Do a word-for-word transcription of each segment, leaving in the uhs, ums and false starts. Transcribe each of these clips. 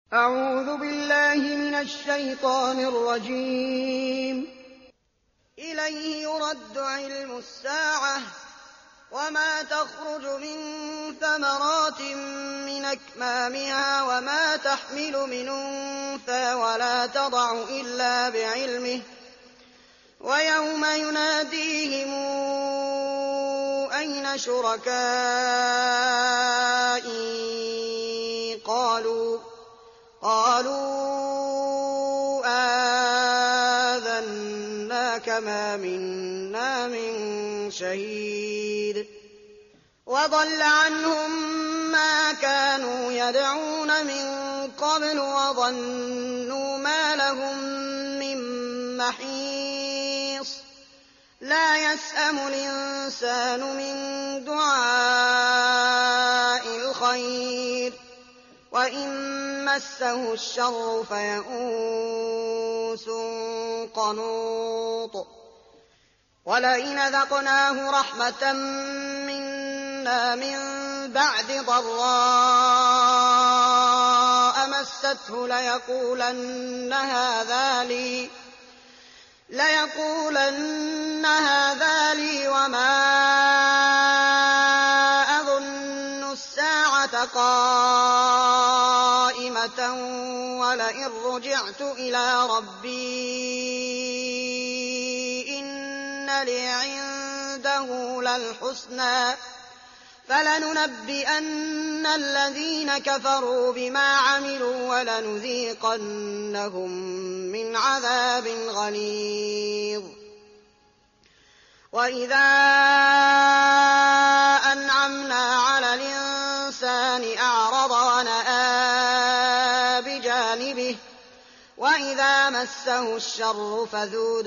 أعوذ بالله من الشيطان الرجيم. إليه يرد علم الساعة وما تخرج من ثمرات من أكمامها وما تحمل من أنثى ولا تضع إلا بعلمه ويوم يناديهم أين شركائي قالوا قالوا آذناك ما منا من شهيد وضل عنهم ما كانوا يدعون من قبل وظنوا ما لهم من محيص لا يسأم الإنسان من دعاء الخير وإن مسه الشر فيئوس قنوط ولئن أذقناه رحمة منا من بعد ضراء مسته ليقولن هذا لي ليقولن هذا لي وما أظن الساعة قائمة ولئن رجعت إلى ربي إن لي عنده للحسنى فلننبئن الذين كفروا بما عملوا ولنذيقنهم من عذاب غليظ. وإذا أنعمنا على الإنسان أعرض ونأى بجانبه وإذا مسه الشر فذو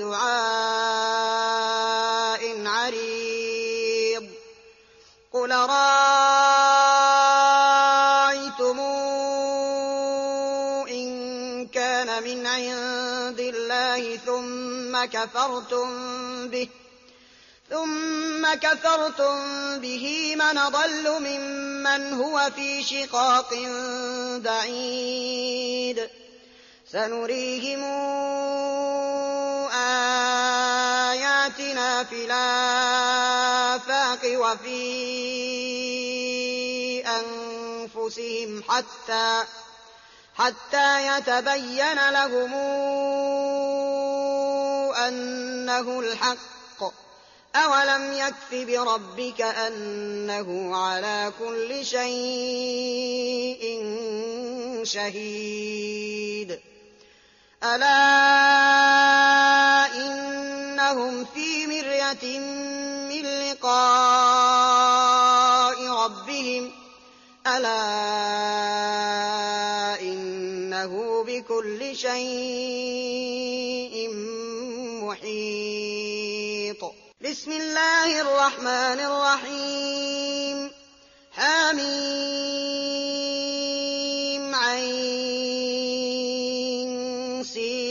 دعاء عريض. قل رأيتم إن كان من عند الله ثم كفرتم به ثم كفرتم به من أضل ممن هو في شقاق بعيد. سنريهم آياتنا في الآفاق وفي أنفسهم حتى حتى يتبين لهم أنه الحق. أولم يكف بربك أنه على كل شيء شهيد. ألا إنهم في مرية من لقاء ربهم ألا إنه بكل شيء محيط. بسم الله الرحمن الرحيم. حميم عين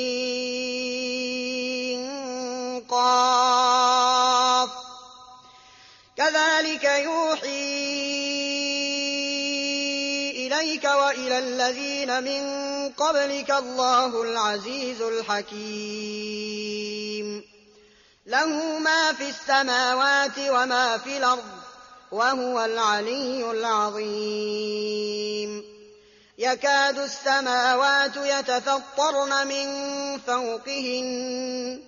سين قاف كذلك يوحي إليك وإلى الذين من قبلك الله العزيز الحكيم. له ما في السماوات وما في الأرض وهو العلي العظيم. يكاد السماوات يتفطرن من فوقهن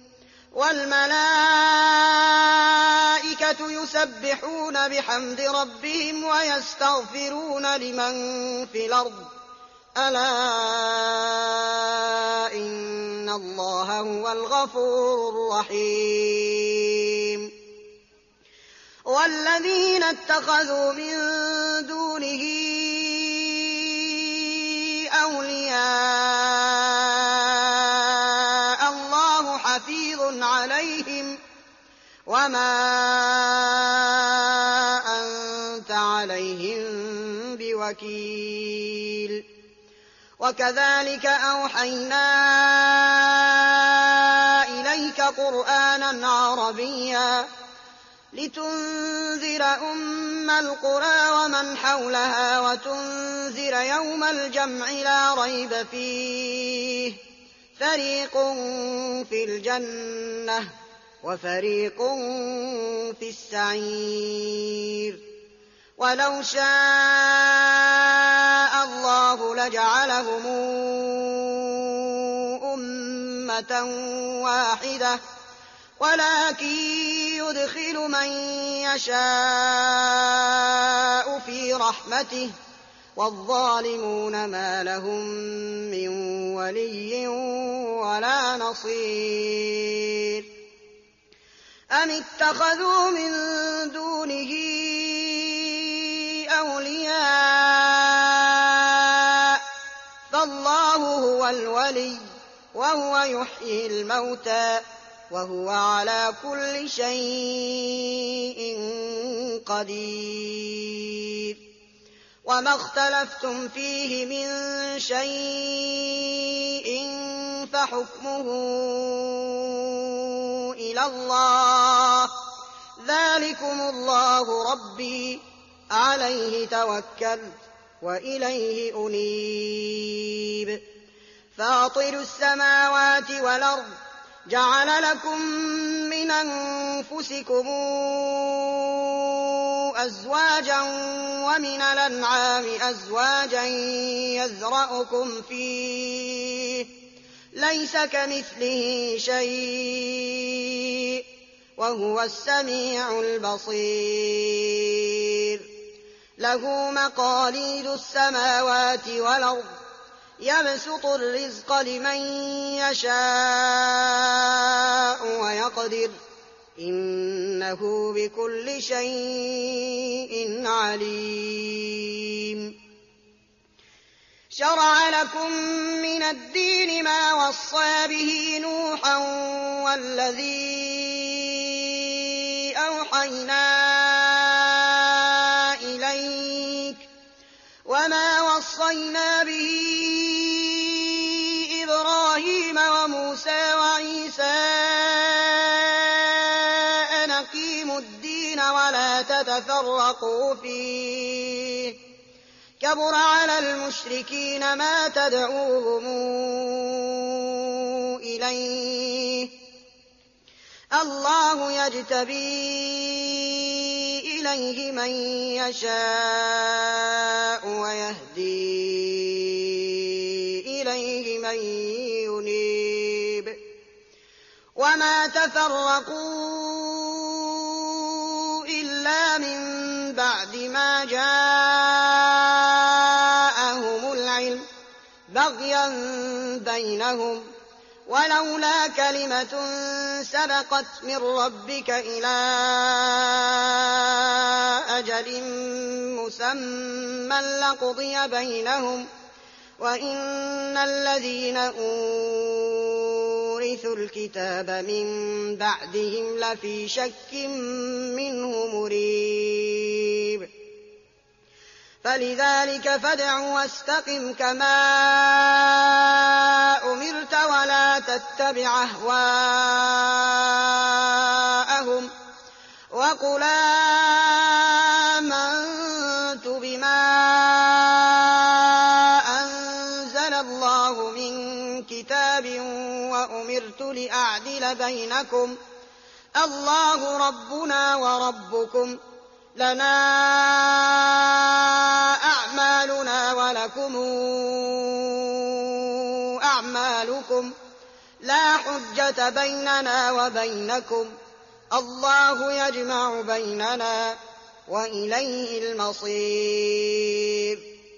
والملائكة يسبحون بحمد ربهم ويستغفرون لمن في الأرض ألا إن الله هو الغفور الرحيم. والذين اتخذوا من دونه أولياء الله حفيظ عليهم وما أنت عليهم بوكيل. وكذلك أوحينا إليك قرآنا عربيا لتنذر أم القرى ومن حولها وتنذر يوم الجمع لا ريب فيه فريق في الجنة وفريق في السعير ولو شاء الله لجعلهم أمة واحدة ولكن يدخل من يشاء في رحمته والظالمون ما لهم من ولي ولا نصير أم اتخذوا من دونه أولياء فالله هو الولي وهو يحيي الموتى وهو على كل شيء قدير وما اختلفتم فيه من شيء فحكمه إلى الله ذلكم الله ربي عليه توكلت وإليه أنيب فاطر السماوات والأرض جعل لكم من أنفسكم أزواجا ومن الأنعام أزواجا يزرعكم فيه ليس كمثله شيء وهو السميع البصير له مقاليد السماوات والأرض يبسط الرزق لمن يشاء ويقدر إنه بكل شيء عليم شرع لكم من الدين ما وصى به نوحا والذي أوحينا إليك وما وصينا به إبراهيم وموسى وعيسى أن أقيموا الدين ولا تتفرقوا فيه كبر على المشركين ما تدعوهم إليه الله يجتبي إليه من يشاء ويهدي إليه من ينيب وما تفرقوا إلا من بعد ما جاءهم العلم بغيا بينهم ولولا كلمة سبقت من ربك إلى أجل مسمى لقضي بينهم وإن الذين أورثوا الكتاب من بعدهم لفي شك منه مريب فلذلك فادع واستقم كما أمرت ولا تتبع أهواءهم وقل آمنت بما أنزل الله من كتاب وأمرت لأعدل بينكم الله ربنا وربكم لنا أعمالنا ولكم أعمالكم لا حجة بيننا وبينكم الله يجمع بيننا وإليه المصير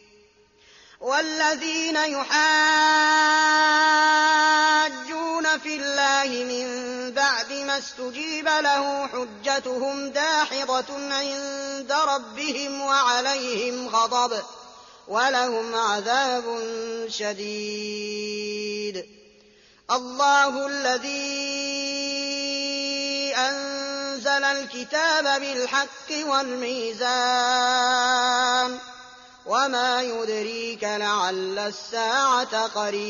والذين يحاجون في الله من بعد ما استجيب له حجتهم داحضة عند ربهم وعليهم غضب ولهم عذاب شديد الله الذي أنزل الكتاب بالحق والميزان وما يدريك لعل الساعة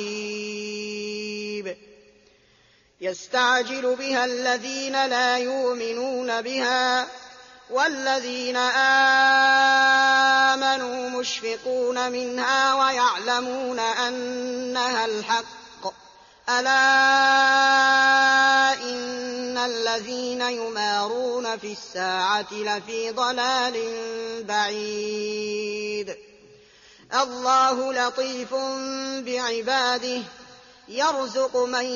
قريب يستعجل بها الذين لا يؤمنون بها والذين آمنوا مشفقون منها ويعلمون أنها الحق ألا إن الذين يمارون في الساعة لفي ضلال بعيد الله لطيف بعباده يرزق من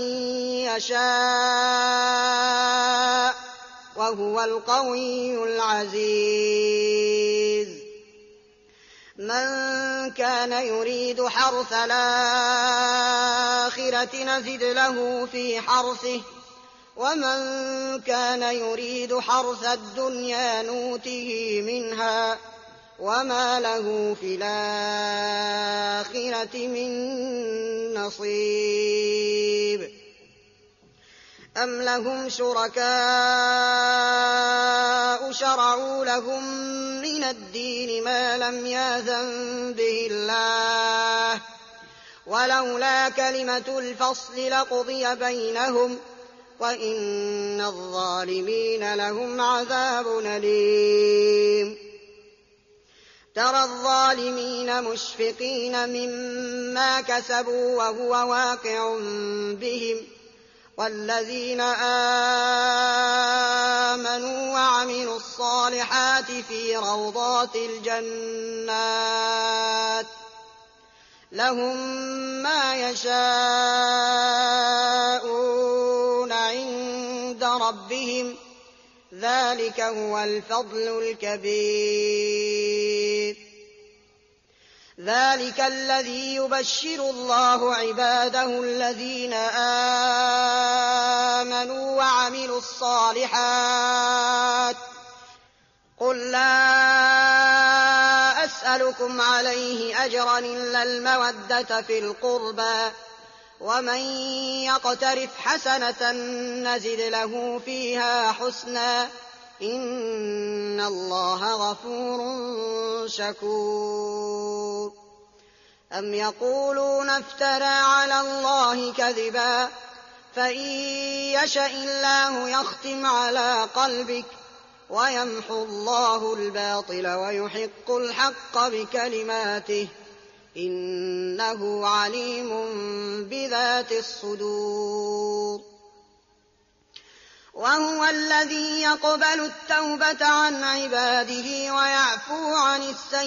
يشاء وهو القوي العزيز من كان يريد حرث الآخرة نزد له في حرثه ومن كان يريد حرث الدنيا نوته منها وما له في الآخرة من نصيب أم لهم شركاء شرعوا لهم من الدين ما لم يأذن به الله ولولا كلمة الفصل لقضي بينهم وإن الظالمين لهم عذاب أليم ترى الظالمين مشفقين مما كسبوا وهو واقع بهم والذين آمنوا وعملوا الصالحات في روضات الجنات لهم ما يشاءون عند ربهم ذلك هو الفضل الكبير ذلك الذي يبشر الله عباده الذين آمنوا وعملوا الصالحات قل لا أسألكم عليه أجرا إلا المودة في القربى ومن يقترف حسنة نزد له فيها حسنا إن الله غفور شكور أم يقولون افترى على الله كذبا فإن يشأ الله يختم على قلبك ويمحو الله الباطل ويحق الحق بكلماته إنه عليم بذات الصدور وهو الذي يقبل التوبة عن عباده ويعفو عن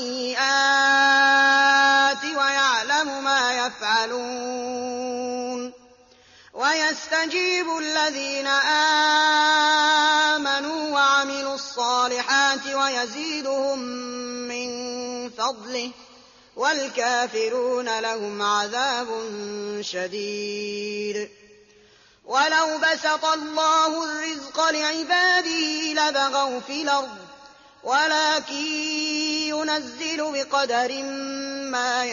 السيئات ويعلم ما يفعلون ويستجيب الذين آمنوا وعملوا الصالحات ويزيدهم من فضله والكافرون لهم عذاب شديد ولو بسط الله الرزق لعباده لبغوا في الأرض ولكن ينزل بقدر ما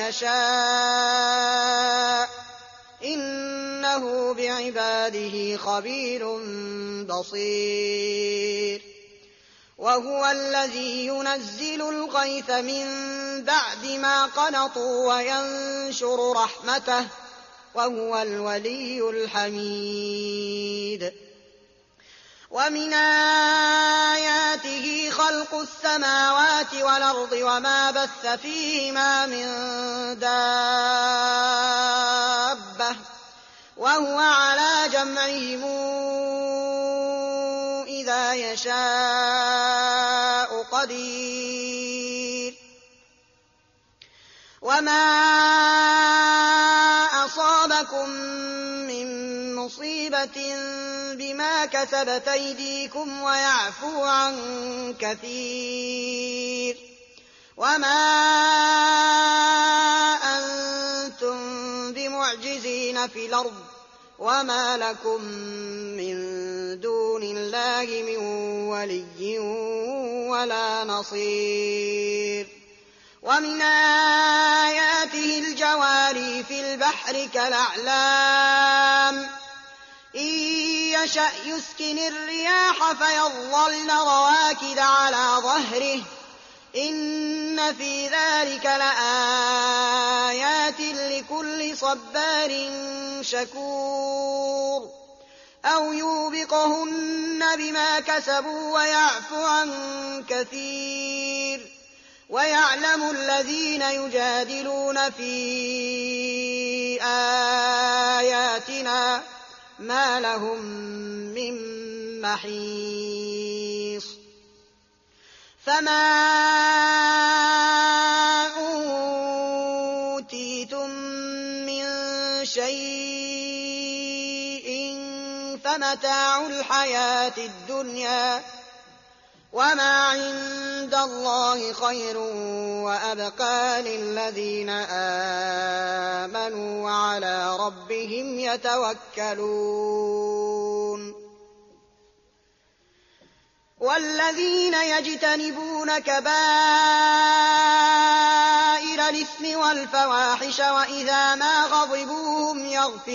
يشاء إنه بعباده خبير بصير وهو الذي ينزل الغيث من بعد ما قنطوا وينشر رحمته وهو الولي الحميد ومن آياته خلق السماوات والأرض وما بث فيهما من دابة وهو على جمعهم إذا يشاء قدير وما أصابكم من مصيبة بما كسبت أيديكم ويعفو عن كثير وما أنتم بمعجزين في الأرض وما لكم من دون الله من ولي ولا نصير ومن آياته الجواري في البحر كالأعلام إن يشأ يسكن الرياح فيظلن رواكد على ظهره إن في ذلك لآيات لكل صبار شكور أو يوبقهن بما كسبوا ويعفو عن كثير. ويعلم الذين يجادلون في آياتنا ما لهم من محيص. فما أوتيتم من شيء فمتاع الحياة الدنيا وما عند الله خير وأبقى للذين آمنوا وعلى ربهم يتوكلون. والذين يجتنبون كبائر الإثم والفواحش وإذا ما غضبوا هم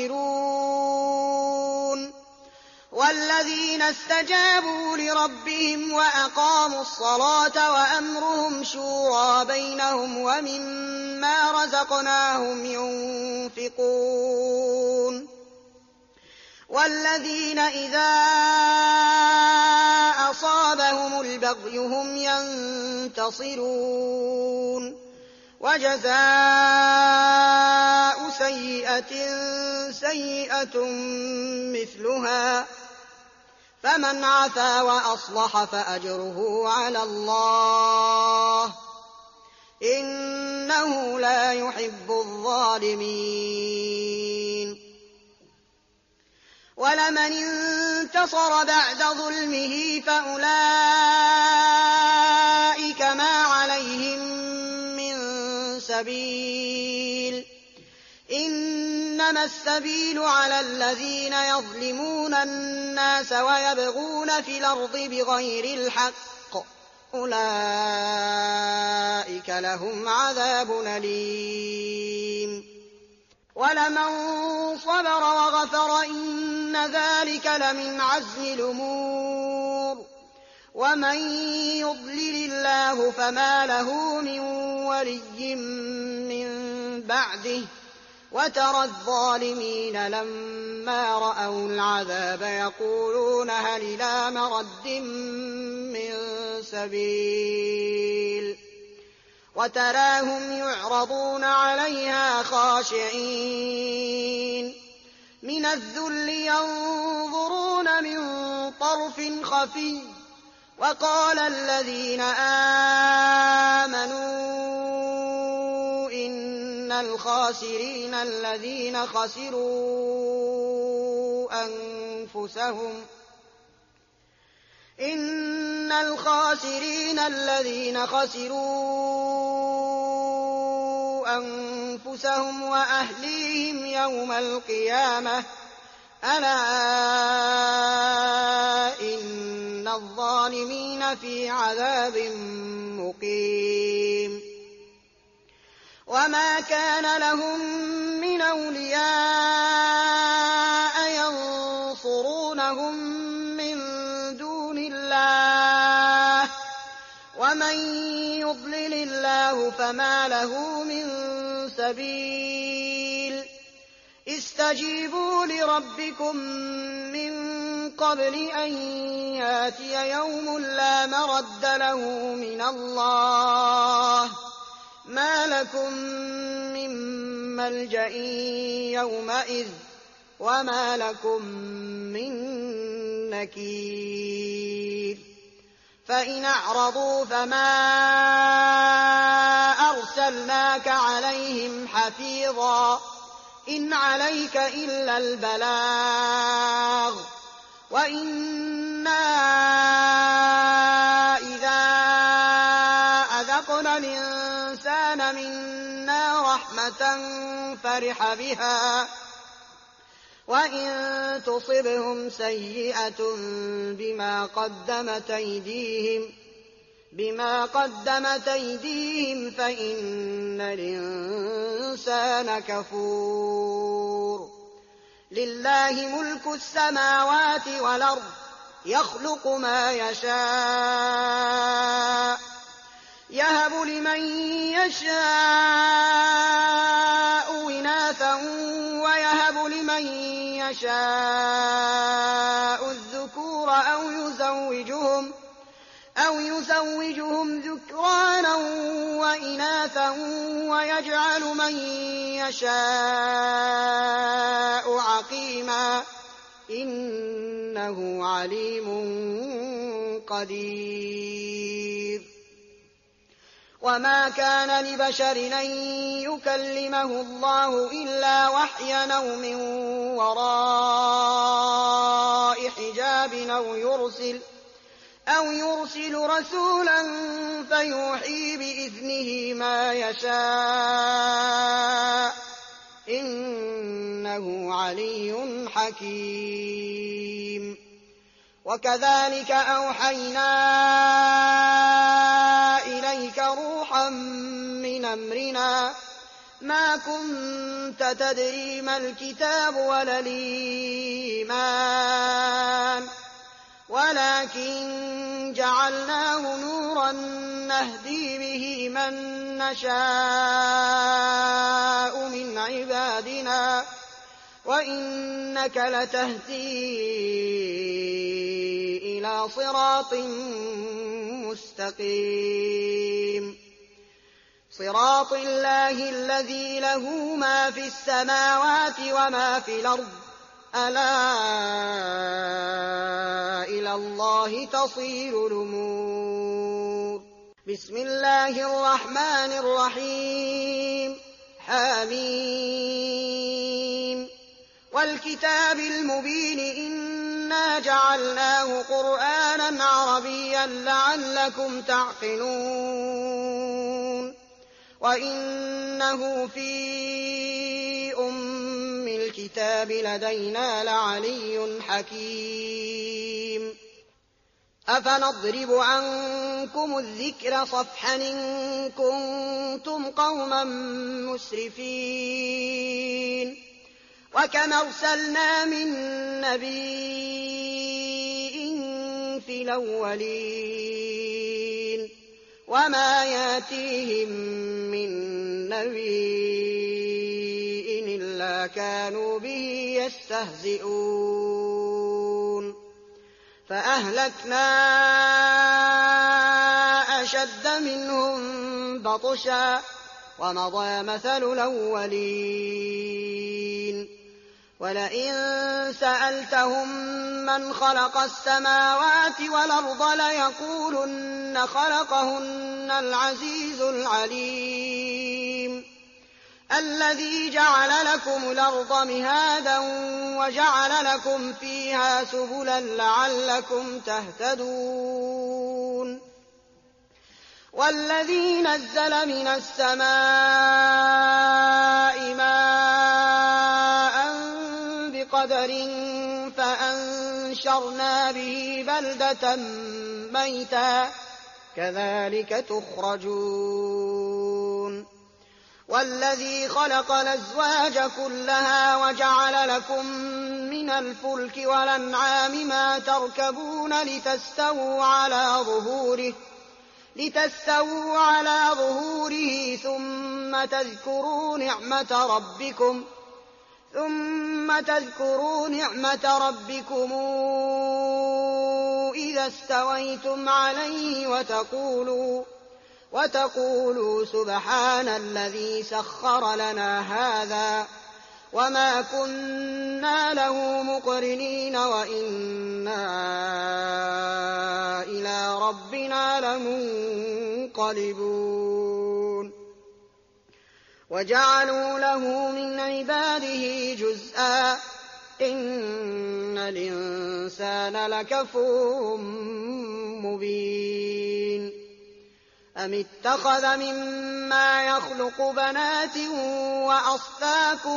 يغفرون. والذين استجابوا لربهم وأقاموا الصلاة وأمرهم شورى بينهم ومما رزقناهم ينفقون. والذين إذا أصابهم البغي هم ينتصرون. وجزاء سيئة سيئة مثلها فمن عفا وأصلح فأجره على الله إنه لا يحب الظالمين. ولمن انتصر بعد ظلمه فأولئك ما عليهم من سبيل إنما السبيل على الذين يظلمون الناس ويبغون في الأرض بغير الحق أولئك لهم عذاب أليم. ولمن صبر وغفر إن ذلك لمن عزم الأمور. ومن يضلل الله فما له من ولي من بعده وترى الظالمين لما رأوا العذاب يقولون هل إلى مرد من سبيل وتراهم يعرضون عليها خاشعين من الذل ينظرون من طرف خفي. وقال الذين آمنوا إن الخاسرين الذين خسروا أنفسهم إن الخاسرين الذين خسروا أنفسهم وأهليهم يوم القيامة ألا إن الظالمين في عذاب مقيم. وما كان لهم من أولياء ينصرونهم من دون الله ومن يضلل الله فما له من سبيل. استجيبوا لربكم من قبل أن ياتي يوم لا مرد له من الله ما لكم من ملجأ يومئذ وما لكم من نكير. فإن أعرضوا فما أرسلناك عليهم حفيظا إن عليك إلا البلاغ وإنا إذا أذقنا الإنسان منا رحمة فرح بها وإن تصبهم سيئة بما قدمت أيديهم بما قدمت أيديهم فإن الإنسان كفور. لله ملك السماوات والأرض يخلق ما يشاء يهب لمن يشاء إناثا ويهب لمن يشاء الذكور أو يزوجهم أو يزوجهم ذكرانا وإناثا ويجعل من يشاء عقيما إنه عليم قدير. وما كان لبشر أن يكلمه الله إلا وحيا أو من وراء حجاب أو يرسل أو يرسل رسولا فيوحي بإذنه ما يشاء إنه علي حكيم. وكذلك أوحينا إليك روحا من أمرنا ما كنت تدري ما الكتاب ولا الإيمان ولكن جعلناه نورا نهدي به من نشاء من عبادنا وإنك لتهدي إلى صراط مستقيم صراط الله الذي له ما في السماوات وما في الأرض ألا إلى الله تصير الأمور. بسم الله الرحمن الرحيم. حميم والكتاب المبين إنا جعلناه قرآنا عربيا لعلكم تعقلون وإنه في أم الكتاب لدينا لعلي حكيم. أفنضرب عنكم الذكر صفحا إن كنتم قوما مسرفين وكم أرسلنا من نبي في الأولين وما ياتيهم من نبي إلا كانوا به يستهزئون فأهلكنا أشد منهم بطشا ومضى مثل الأولين ولئن سألتهم من خلق السماوات والأرض ليقولن خلقهن العزيز العليم الذي جعل لكم الأرض مهادا وجعل لكم فيها سبلا لعلكم تهتدون والذي نزل من السماء ماء بقدر فأنشرنا به بلدة ميتا كذلك تخرجون والذي خلق الأزواج كلها وجعل لكم من الفلك والأنعام ما تركبون لتستووا على ظهوره لتستووا على ظهوره ثم تذكروا نعمة ربكم ثم تذكروا نعمة ربكم إذا استويتم عليه وتقولوا وتقولوا سبحان الذي سخر لنا هذا وما كنا له مقرنين وإنا إلى ربنا لمنقلبون وجعلوا له من عباده جزءا إن الإنسان لكفور مبين أم اتخذ مما يخلق بنات وأصفاكم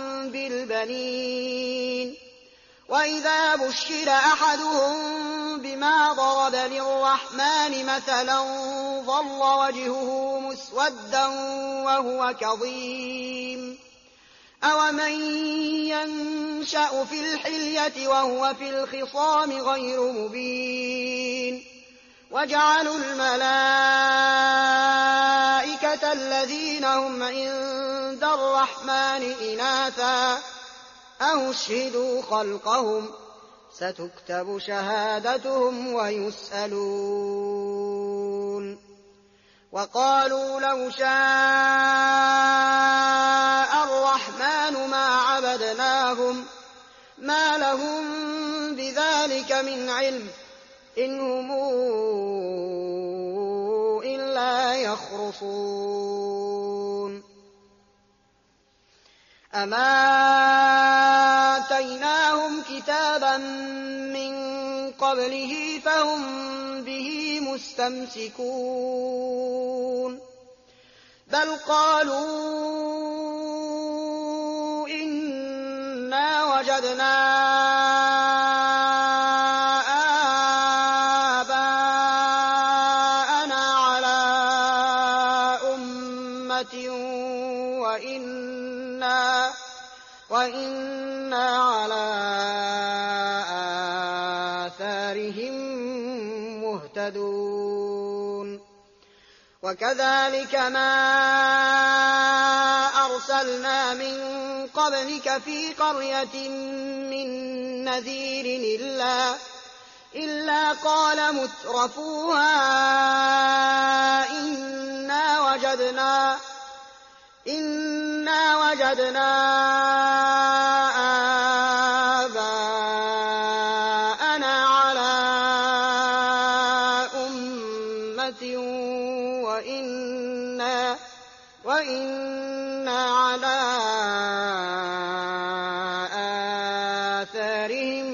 بالبنين وإذا بشر أحدهم بما ضرب للرحمن مثلا ظل وجهه مسودا وهو كظيم أومن ينشأ في الحلية وهو في الخصام غير مبين وجعلوا الملائكة الذين هم عند الرحمن إناثا أو اشهدوا خلقهم ستكتب شهادتهم ويسألون وقالوا لو شاء الرحمن ما عبدناهم ما لهم بذلك من علم إن هم إلا يخرصون أما آتيناهم كتابا من قبله فهم به مستمسكون بل قالوا إنا وجدنا آباءنا على أمة وإنا, وإنا على آثارهم مهتدون وكذلك ما أرسلنا من قبلك في قرية من نذير إلا, إلا قال مترفوها إنا وجدنا إنا وجدنا آباءنا على أمة وإنا, وإنا على آثارهم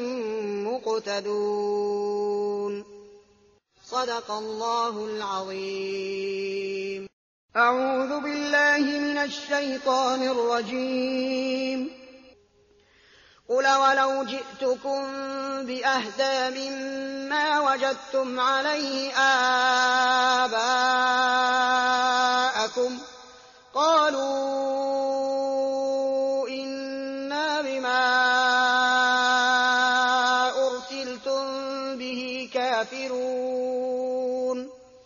مقتدون صدق الله العظيم. أعوذ بالله من الشيطان الرجيم. قل ولو جئتكم بأهدى مما وجدتم عليه آباءكم قالوا إنا بما أرسلتم به كافرون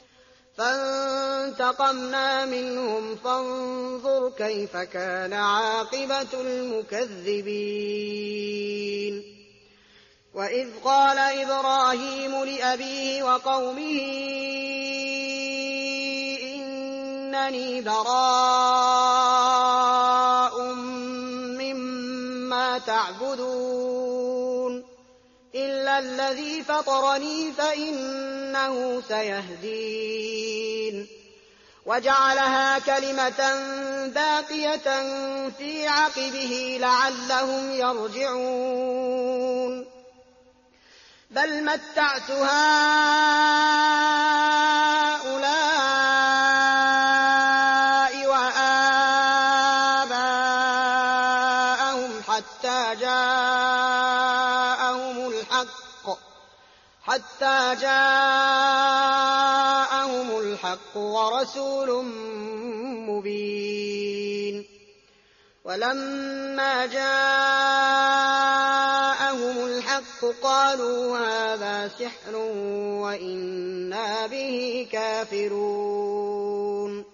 فانتقمنا منهم فانظر كيف كان عاقبة المكذبين. وإذ قال إبراهيم لأبيه وقومه إنني براء مما تعبدون إلا الذي فطرني فإنه سيهدين وجعلها كلمة باقية في عقبه لعلهم يرجعون بل متعت هؤلاء وآباءهم حتى جاءهم الحق حتى جاءهم الحق ورسول مبين. ولما جاءهم الحق قالوا هذا سحر وإنا به كافرون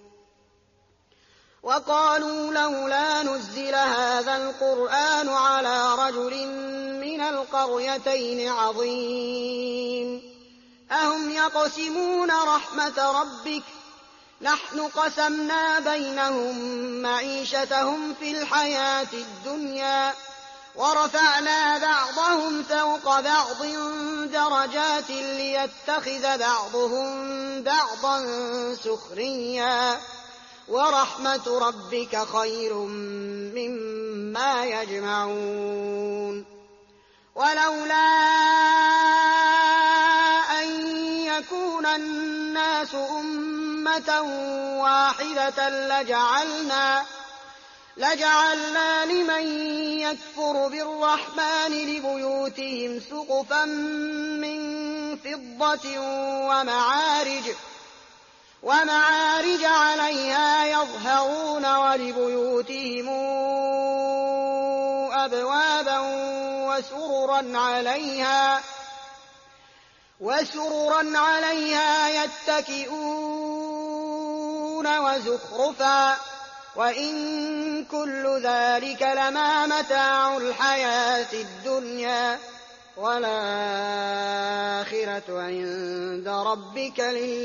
وقالوا لولا نزل هذا القرآن على رجل من القريتين عظيم أهم يقسمون رحمة ربك نحن قسمنا بينهم معيشتهم في الحياة الدنيا ورفعنا بعضهم فوق بعض درجات ليتخذ بعضهم بعضا سخريا ورحمة ربك خير مما يجمعون. ولولا أن يكون الناس أمة واحدة لجعلنا, لجعلنا لمن يكفر بالرحمن لبيوتهم سقفا من فضة ومعارج, ومعارج عليها يظهرون ولبيوتهم أبوابا وسررا عليها, وسررا عليها يتكئون وزخرفا وإن كل ذلك لما متاع الحياة الدنيا والآخرة عند ربك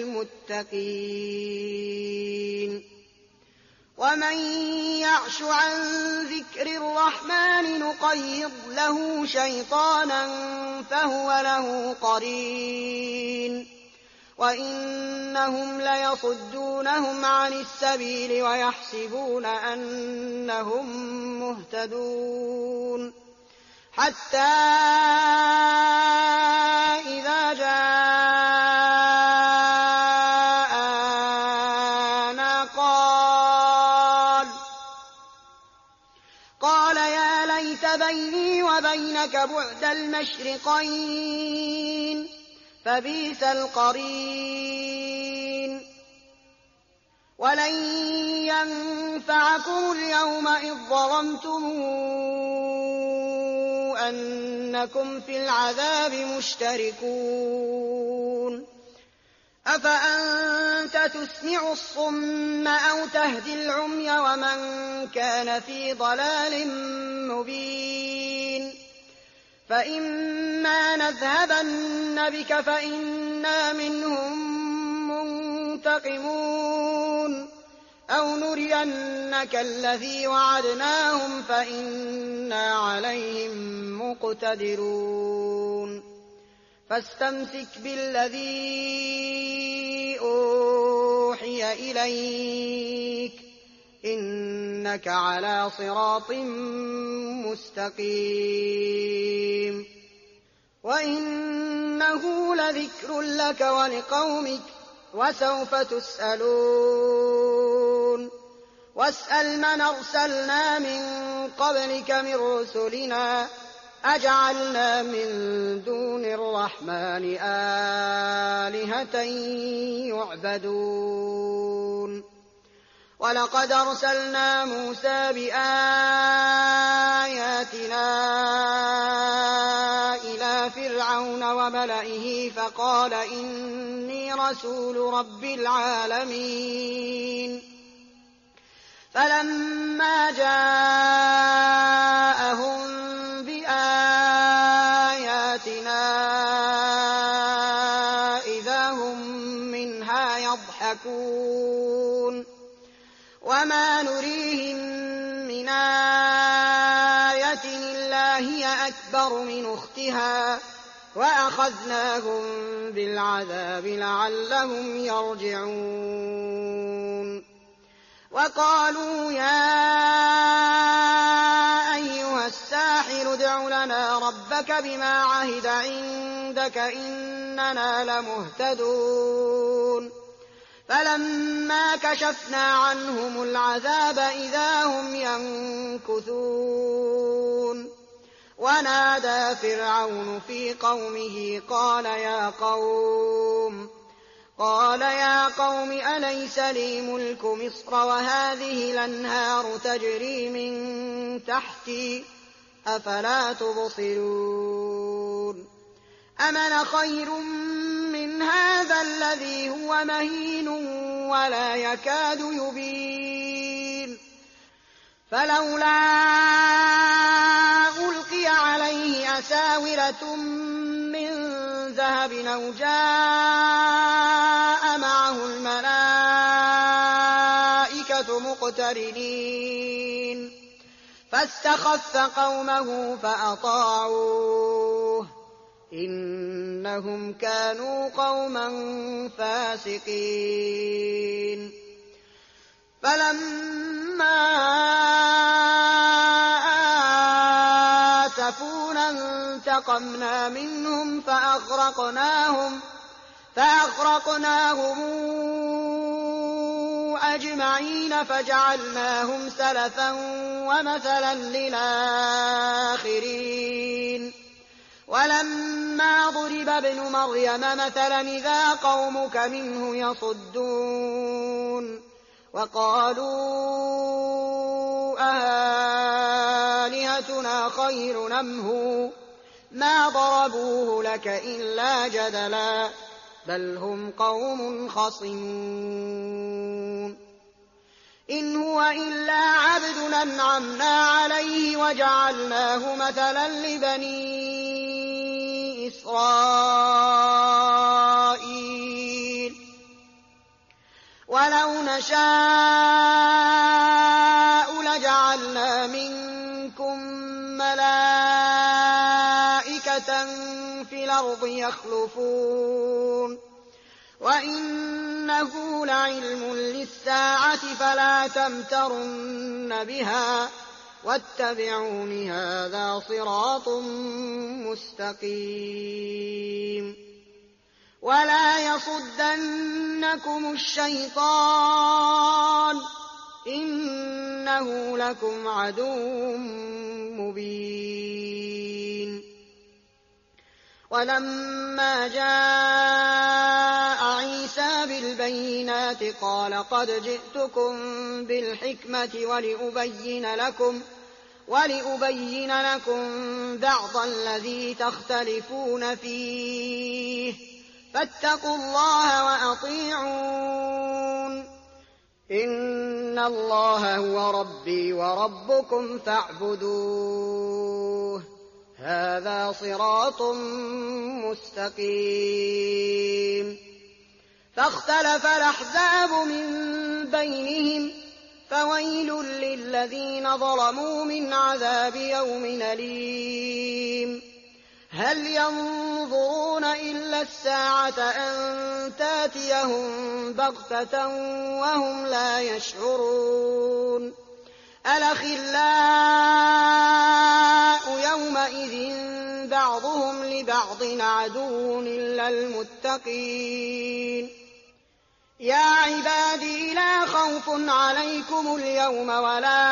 للمتقين. ومن يعش عن ذكر الرحمن نقيض له شيطانا فهو له قرين وإنهم ليصدونهم عن السبيل ويحسبون أنهم مهتدون حتى إذا جاءنا قال قال يا ليت بيني وبينك بعد المشرقين فبئس القرين. ولن ينفعكم اليوم إذ ظلمتم أنكم في العذاب مشتركون. أفأنت تسمع الصم أو تهدي العمي ومن كان في ضلال مبين. فإما نذهبن بك فإنا منهم منتقمون أو نرينك الذي وعدناهم فإنا عليهم مقتدرون. فاستمسك بالذي أوحي إليك إنك على صراط مستقيم. وإنه لذكر لك ولقومك وسوف تسألون. واسأل من أرسلنا من قبلك من رسلنا أجعلنا من دون الرحمن آلهة يعبدون. ولقد أرسلنا موسى بآياتنا إلى فرعون وملئه فقال إني رسول رب العالمين. فلما جاءهم بآياتنا إذا هم منها يضحكون. وما نريهم من آية إلا هي أكبر من أختها وأخذناهم بالعذاب لعلهم يرجعون. وقالوا يا أيها الساحر ادع لنا ربك بما عهد عندك إننا لمهتدون. فلما كشفنا عنهم العذاب إذا هم ينكثون. ونادى فرعون في قومه قال يا قوم قال يا قوم أليس لي ملك مصر وهذه الأنهار تجري من تحتي أفلا تبصرون. أمن خير من هذا الذي هو مهين ولا يكاد يبين. فلولا ألقي عليه أساورة من ذهب أو جاء معه الملائكة مقترنين فاستخف قومه فأطاعوه إنهم كانوا قوما فاسقين. فلما آسفونا انتقمنا منهم فأغرقناهم فأغرقناهم أجمعين فجعلناهم سلفا ومثلا للآخرين. ولما ضرب ابن مريم مثلا إذا قومك منه يصدون. وقالوا آلهتنا خير أم هو ما ضربوه لك إلا جدلا بل هم قوم خصمون. إن هو إلا عبد أنعمنا عليه وجعلناه مثلا لبني إسرائيل ولو نشاء لجعلنا منكم ملائكة في الأرض يخلفون وإنه لعلم للساعة فلا تمترن بها واتبعون هذا صراط مستقيم ولا يصدنكم الشيطان إنه لكم عدو مبين ولما جاء عيسى بالبينات قال قد جئتكم بالحكمة ولأبين لكم ولأبين لكم بعض الذي تختلفون فيه فاتقوا الله وأطيعون إن الله هو ربي وربكم فاعبدوه هذا صراط مستقيم فاختلف الأحزاب من بينهم فويل للذين ظلموا من عذاب يوم أليم هل ينظرون إلا الساعة أن تاتيهم بغتة وهم لا يشعرون الأخلاء يومئذ بعضهم لبعض عدو إلا المتقين يا عبادي لا خوف عليكم اليوم ولا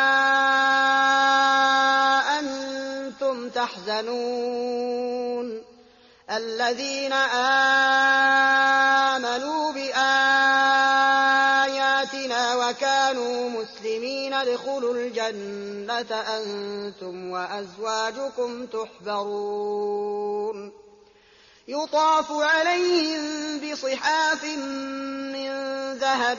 أنتم تحزنون الذين آمنوا بآياتنا وكانوا مسلمين ادخلوا الجنة أنتم وأزواجكم تحبرون يطاف عليهم بصحاف من ذهب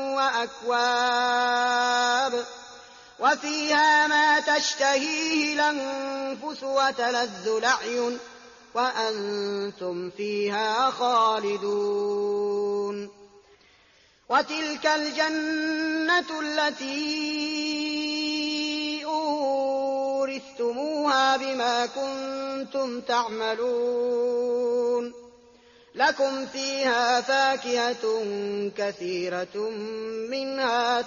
وأكواب وفيها ما تشتهيه الأنفس وتلذ الأعين وأنتم فيها خالدون وتلك الجنة التي أورثتموها بما كنتم تعملون لكم فيها فاكهة كثيرة منها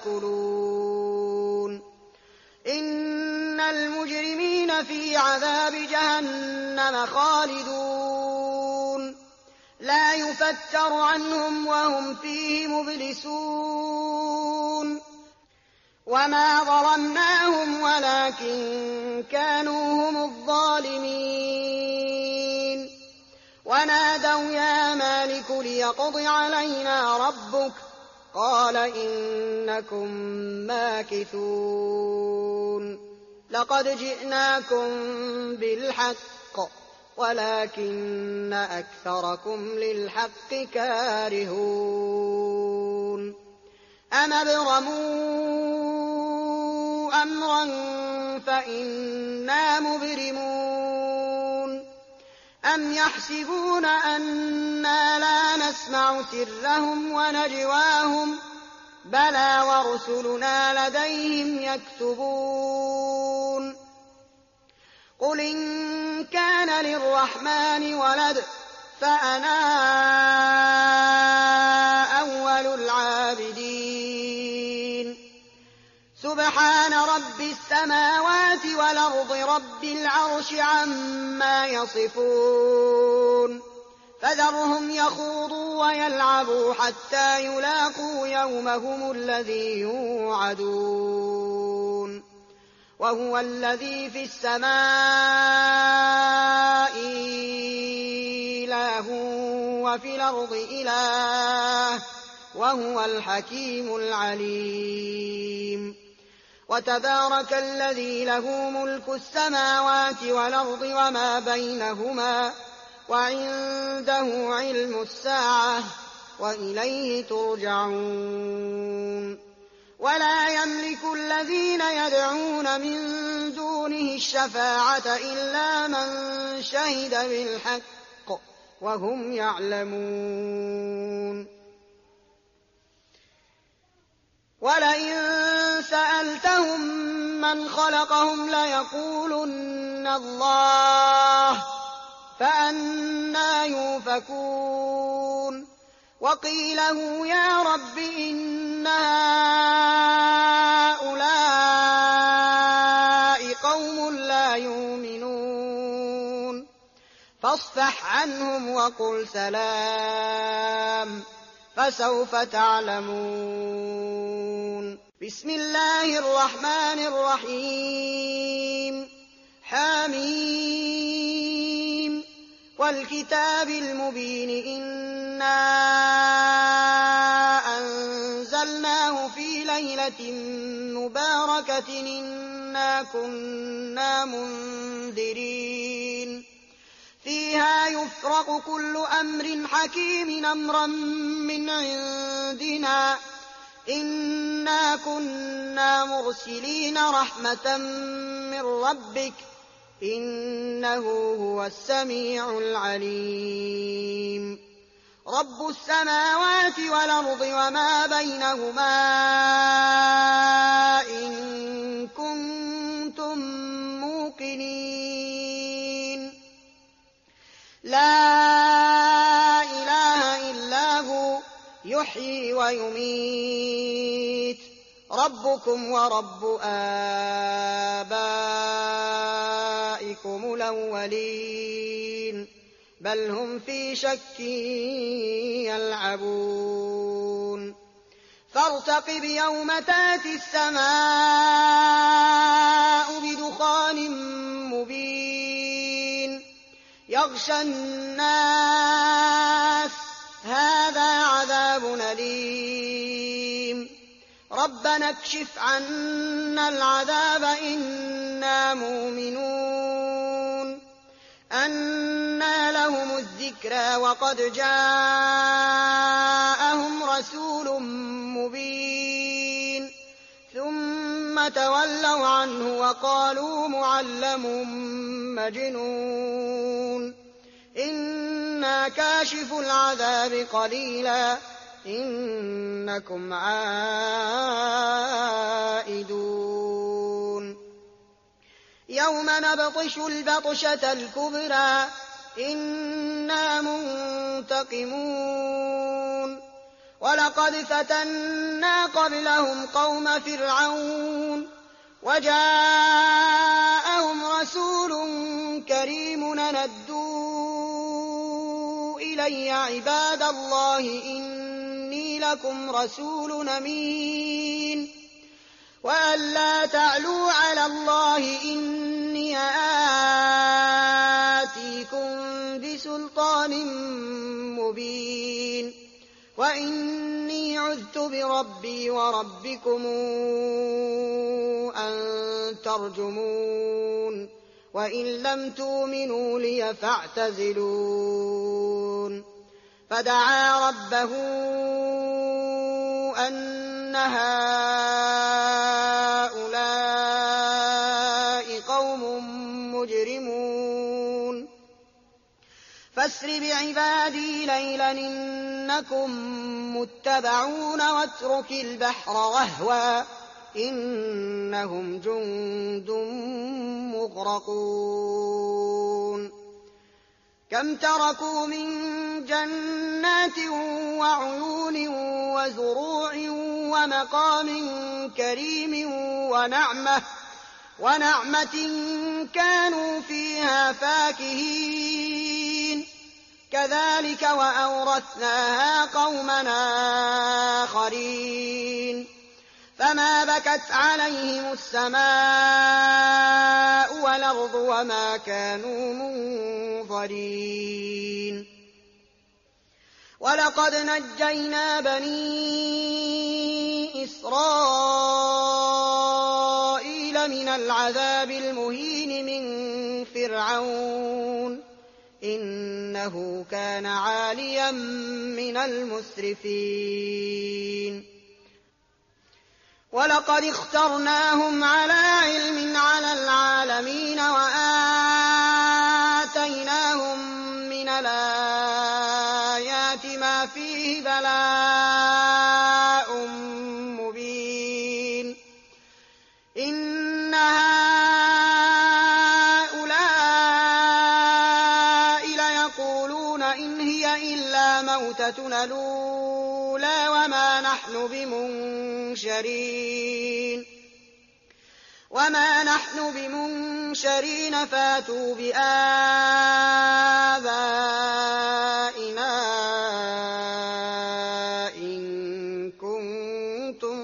تاكلون إن المجرمين في عذاب جهنم خالدون لا يفتر عنهم وهم فيه مبلسون وما ظلمناهم ولكن كانوا هم الظالمين ونادوا يا مالك ليقض علينا ربك قال إنكم ماكثون لقد جئناكم بالحق ولكن أكثركم للحق كارهون أم ابرموا أمرا فإنا مبرمون أم يحسبون أنا لا نسمع سرهم ونجواهم بلى ورسلنا لديهم يكتبون قل إن كان للرحمن ولد فأنا أول العابدين سبحان رب السماوات والأرض رب العرش عما يصفون فذرهم يخوضوا ويلعبوا حتى يلاقوا يومهم الذي يوعدون وهو الذي في السماء إله وفي الأرض إله وهو الحكيم العليم وتبارك الذي له ملك السماوات والأرض وما بينهما وعنده علم الساعة وإليه ترجعون ولا يملك الذين يدعون من دونه الشفاعة إلا من شهد بالحق وهم يعلمون. ولئن سألتهم من خلقهم ليقولن الله فأنى يؤفكون. وقيله يا رب إن هؤلاء قوم لا يؤمنون فاصفح عنهم وقل سلام فسوف تعلمون. بسم الله الرحمن الرحيم. حميم والكتاب المبين إنا أنزلناه في ليلة مباركة إنا كنا منذرين فيها يفرق كل أمر حكيم أمرا من عندنا إنا كنا مرسلين رحمة من ربك إنه هو السميع العليم. رب السماوات والأرض وما بينهما إن كنتم موقنين. لا إله إلا هو يحيي ويميت ربكم ورب آبائكم الأولين بل هم في شك يلعبون. فارتقب يوم تاتي السماء بدخان مبين يغشى الناس هذا عذاب أليم. ربنا اكشف عنا العذاب إنا مؤمنون. أنى لهم الذكرى وقد جاءهم رسول مبين ثم تولوا عنه وقالوا معلم مجنون. إنا كاشف العذاب قليلا إنكم عائدون. يوم نبطش البطشة الكبرى إنا منتقمون. ولقد فتنا قبلهم قوم فرعون وجاءهم رسول كريم ندوا إلي عباد الله إني لكم رسول أمين وأن لا تعلوا على الله إني آتيكم بسلطان مبين وإني عذت بربي وربكم أن ترجمون وإن لم تؤمنوا لي فاعتزلون. فدعا ربه أن هؤلاء قوم مجرمون فاسر بعبادي ليلا إنكم متبعون واترك البحر رهوا إنهم جند مغرقون. كم تركوا من جنات وعيون وزروع ومقام كريم ونعمة, ونعمة كانوا فيها فاكهين كذلك وأورثناها قوما آخرين. فما بكت عليهم السماء والأرض وما كانوا منظرين. ولقد نجينا بني إسرائيل من العذاب المهين من فرعون إنه كان عاليا من المسرفين. ولقد اخترناهم على علم على العالمين وآتيناهم من الآيات ما فيه بلاء مبين إن هؤلاء ليقولون إن هي إلا موتتنا الأولى وما نحن بمنشرين وما نحن بمنشرين فاتوا بآبائنا إن كنتم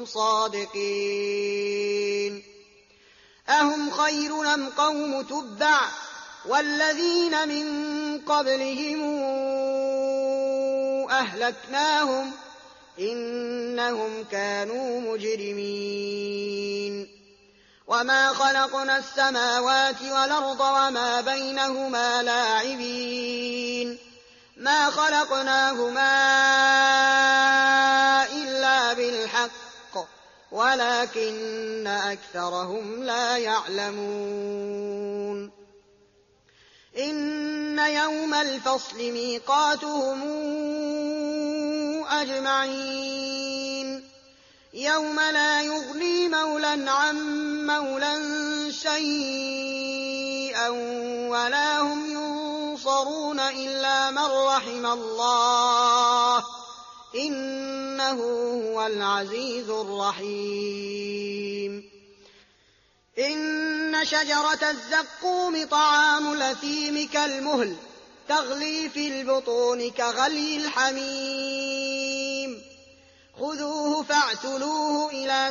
صادقين أهم خير أم قوم تبع والذين من قبلهم أهلكناهم إنهم كانوا مجرمين وما خلقنا السماوات والأرض وما بينهما لاعبين ما خلقناهما إلا بالحق ولكن أكثرهم لا يعلمون إن يوم الفصل ميقاتهم أجمعين يوم لا يغني مولى عن مولى شيئا ولا هم ينصرون إلا من رحم الله إنه هو العزيز الرحيم إن شجرة الزقوم طعام الأثيم كالمهل تغلي في البطون كغلي الحميم خذوه فاعتلوه إلى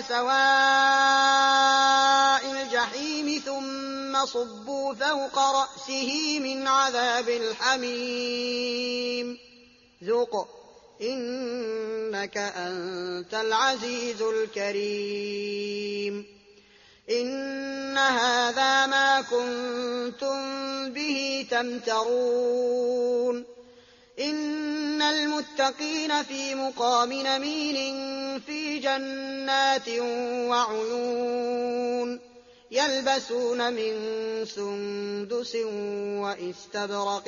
سواء الجحيم ثم صبوا فوق رأسه من عذاب الحميم ذق إنك أنت العزيز الكريم إن هذا ما كنتم به تمترون إن المتقين في مقام أمين في جنات وعيون يلبسون من سندس وإستبرق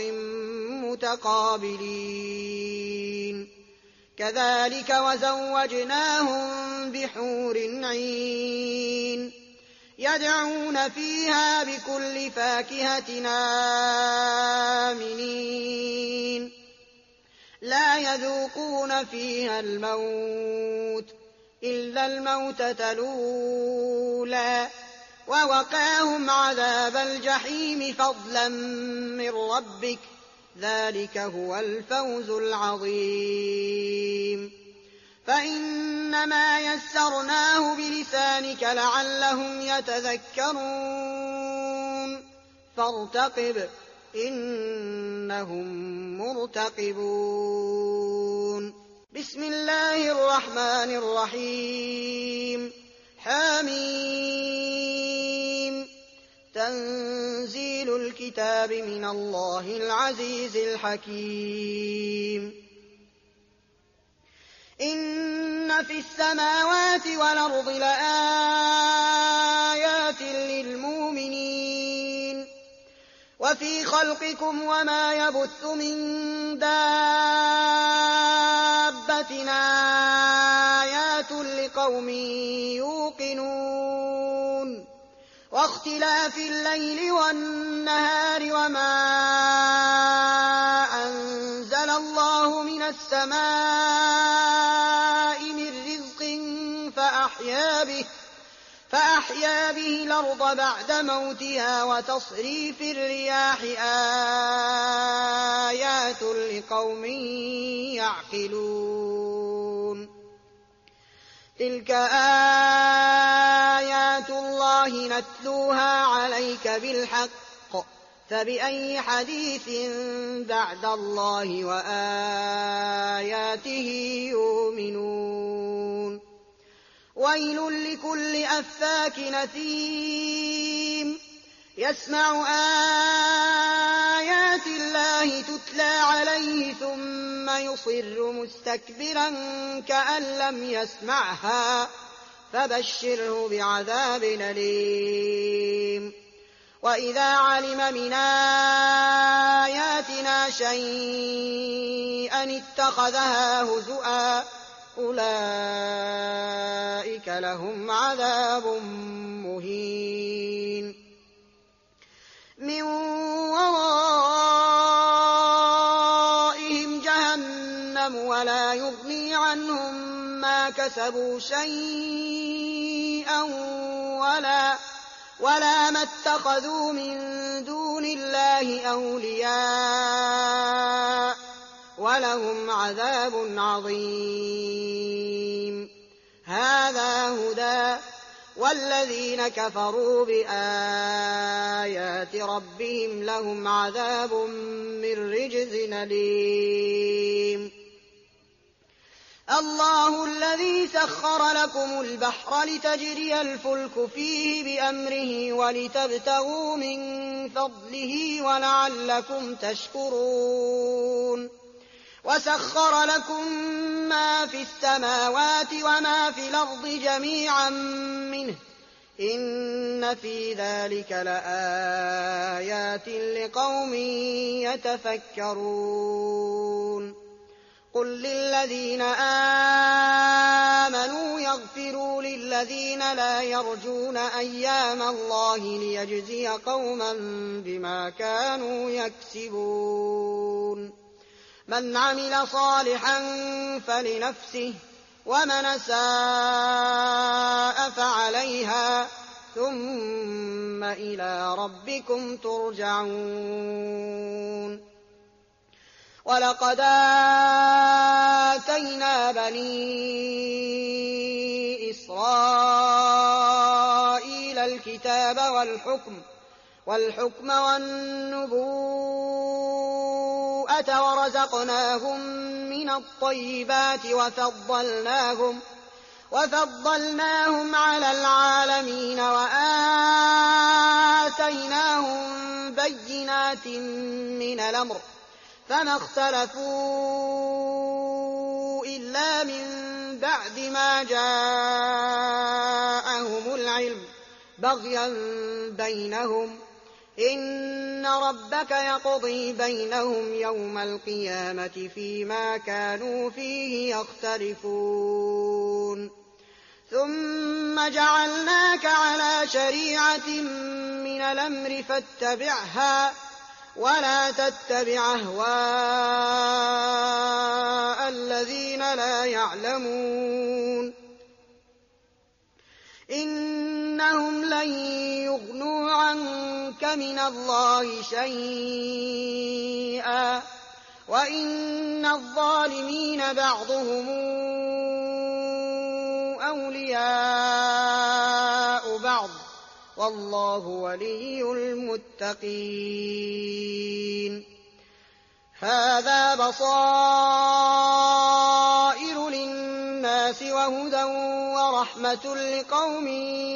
متقابلين كذلك وزوجناهم بحور عين يدعون فيها بكل فاكهة آمنين لا يذوقون فيها الموت إلا الموتة الأولى ووقاهم عذاب الجحيم فضلا من ربك ذلك هو الفوز العظيم فإنما يسرناه بلسانك لعلهم يتذكرون فارتقب إنهم مرتقبون بسم الله الرحمن الرحيم حميم تنزيل الكتاب من الله العزيز الحكيم إن في السماوات والأرض لآيات للمؤمنين وفي خلقكم وما يبث من دابة آيات لقوم يوقنون واختلاف الليل والنهار وما أنزل الله من السماء من رزق فأحيا به فأحيا به الأرض بعد موتها وتصريف الرياح آيات لقوم يعقلون تلك آيات الله نتلوها عليك بالحق فبأي حديث بعد الله وآياته يؤمنون ويل لكل أفاك نثيم يسمع آيات الله تتلى عليه ثم يصر مستكبرا كأن لم يسمعها فبشره بعذاب أليم. وإذا علم من آياتنا شيئا اتخذها هزؤا أولئك لهم عذاب مهين. من ورائهم جهنم ولا يغني عنهم ما كسبوا شيئا ولا, ولا ما اتخذوا من دون الله أولياء ولهم عذاب عظيم. هذا هدى والذين كفروا بآيات ربهم لهم عذاب من رجز أليم. الله الذي سخر لكم البحر لتجري الفلك فيه بأمره ولتبتغوا من فضله ولعلكم تشكرون. وسخر لكم ما في السماوات وما في الأرض جميعا منه إن في ذلك لآيات لقوم يتفكرون. قل للذين آمنوا يغفروا للذين لا يرجون أيام الله ليجزي قوما بما كانوا يكسبون. من عمل صالحا فلنفسه ومن أساء فعليها ثم إلى ربكم ترجعون. ولقد آتينا بني إسرائيل الكتاب والحكم والحكم والنبوءة ورزقناهم من الطيبات وفضلناهم وفضلناهم على العالمين وآتيناهم بينات من الأمر فما اختلفوا إلا من بعد ما جاءهم العلم بغيا بينهم إن ربك يقضي بينهم يوم القيامة فيما كانوا فيه يختلفون. ثم جعلناك على شريعة من الأمر فاتبعها ولا تتبع أهواء الذين لا يعلمون إنهم لن يغنوا عنك من الله شيئا وإن الظالمين بعضهم أولياء بعض والله ولي المتقين. هذا بصائر للناس وهدى ورحمة لقوم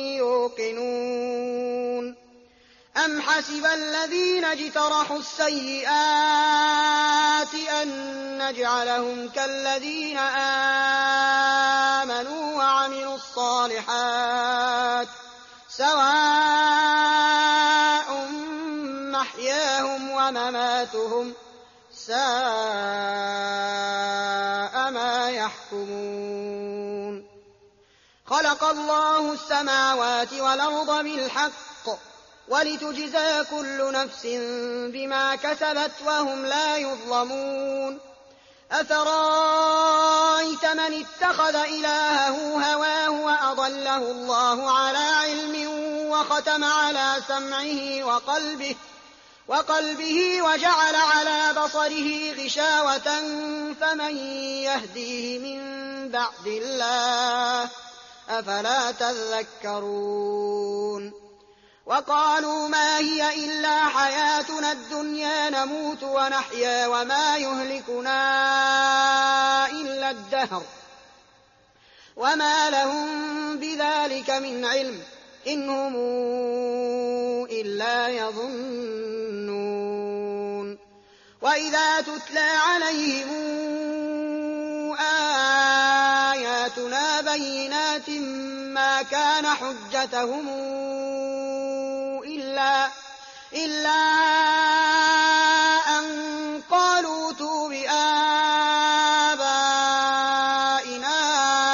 يوقنون. أم حسب الذين اجترحوا السيئات أن نجعلهم كالذين آمنوا وعملوا الصالحات سواء محياهم ومماتهم ساء ما يحكمون. خلق الله السماوات والأرض بالحق ولتجزى كل نفس بما كسبت وهم لا يظلمون. أفرأيت من اتخذ إلهه هواه وأضله الله على علم وختم على سمعه وقلبه وقلبه وجعل على بصره غشاوة فمن يهديه من بعد الله أفلا تذكرون. وقالوا ما هي إلا حياتنا الدنيا نموت ونحيا وما يهلكنا إلا الدهر وما لهم بذلك من علم إن هم إلا يظنون. وإذا تتلى عليهم آياتنا بينات ما ما كان حجتهم إلا, إلا أن قالوا ائتوا بآبائنا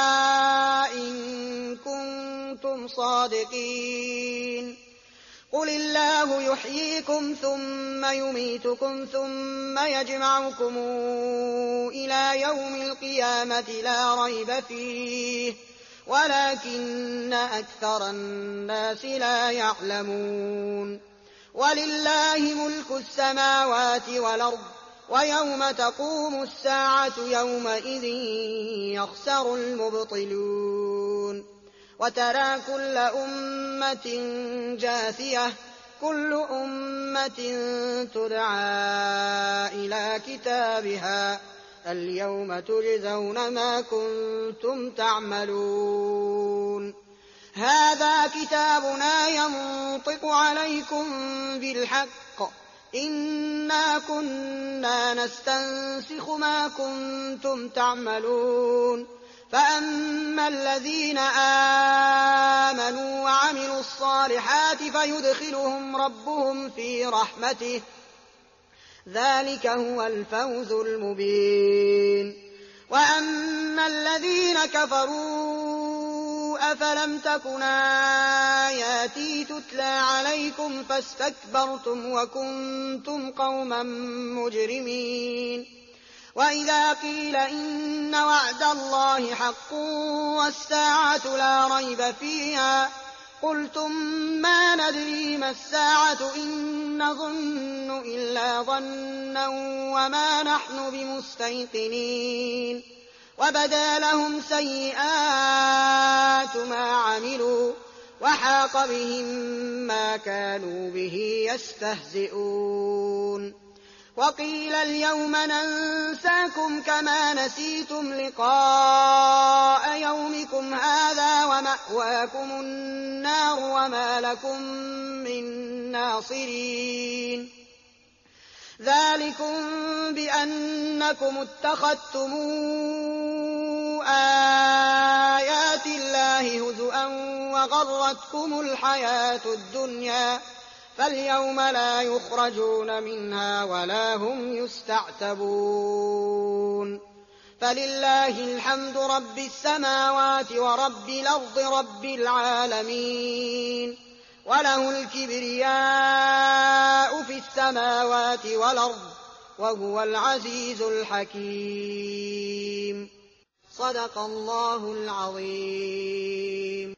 إن كنتم صادقين قل الله يحييكم ثم يميتكم ثم يجمعكم إلى يوم القيامة لا ريب فيه ولكن أكثر الناس لا يعلمون ولله ملك السماوات والأرض ويوم تقوم الساعة يومئذ يخسر المبطلون وترى كل أمة جاثية كل أمة تدعى إلى كتابها اليوم تجزون ما كنتم تعملون هذا كتابنا ينطق عليكم بالحق إنا كنا نستنسخ ما كنتم تعملون فأما الذين آمنوا وعملوا الصالحات فيدخلهم ربهم في رحمته ذلك هو الفوز المبين وأما الذين كفروا أفلم تكن آياتي تتلى عليكم فاستكبرتم وكنتم قوما مجرمين وإذا قيل إن وعد الله حق والساعة لا ريب فيها قلتم ما ندري ما الساعة إن نظن إلا ظنا وما نحن بمستيقنين وبدا لهم سيئات ما عملوا وحاق بهم ما كانوا به يستهزئون وقيل اليوم ننساكم كما نسيتم لقاء يومكم هذا ومأواكم النار وما لكم من ناصرين ذلكم بأنكم اتخذتم آيات الله هزؤا وغرتكم الحياة الدنيا فاليوم لا يخرجون منها ولا هم يستعتبون فلله الحمد رب السماوات ورب الأرض رب العالمين وله الكبرياء في السماوات والأرض وهو العزيز الحكيم صدق الله العظيم.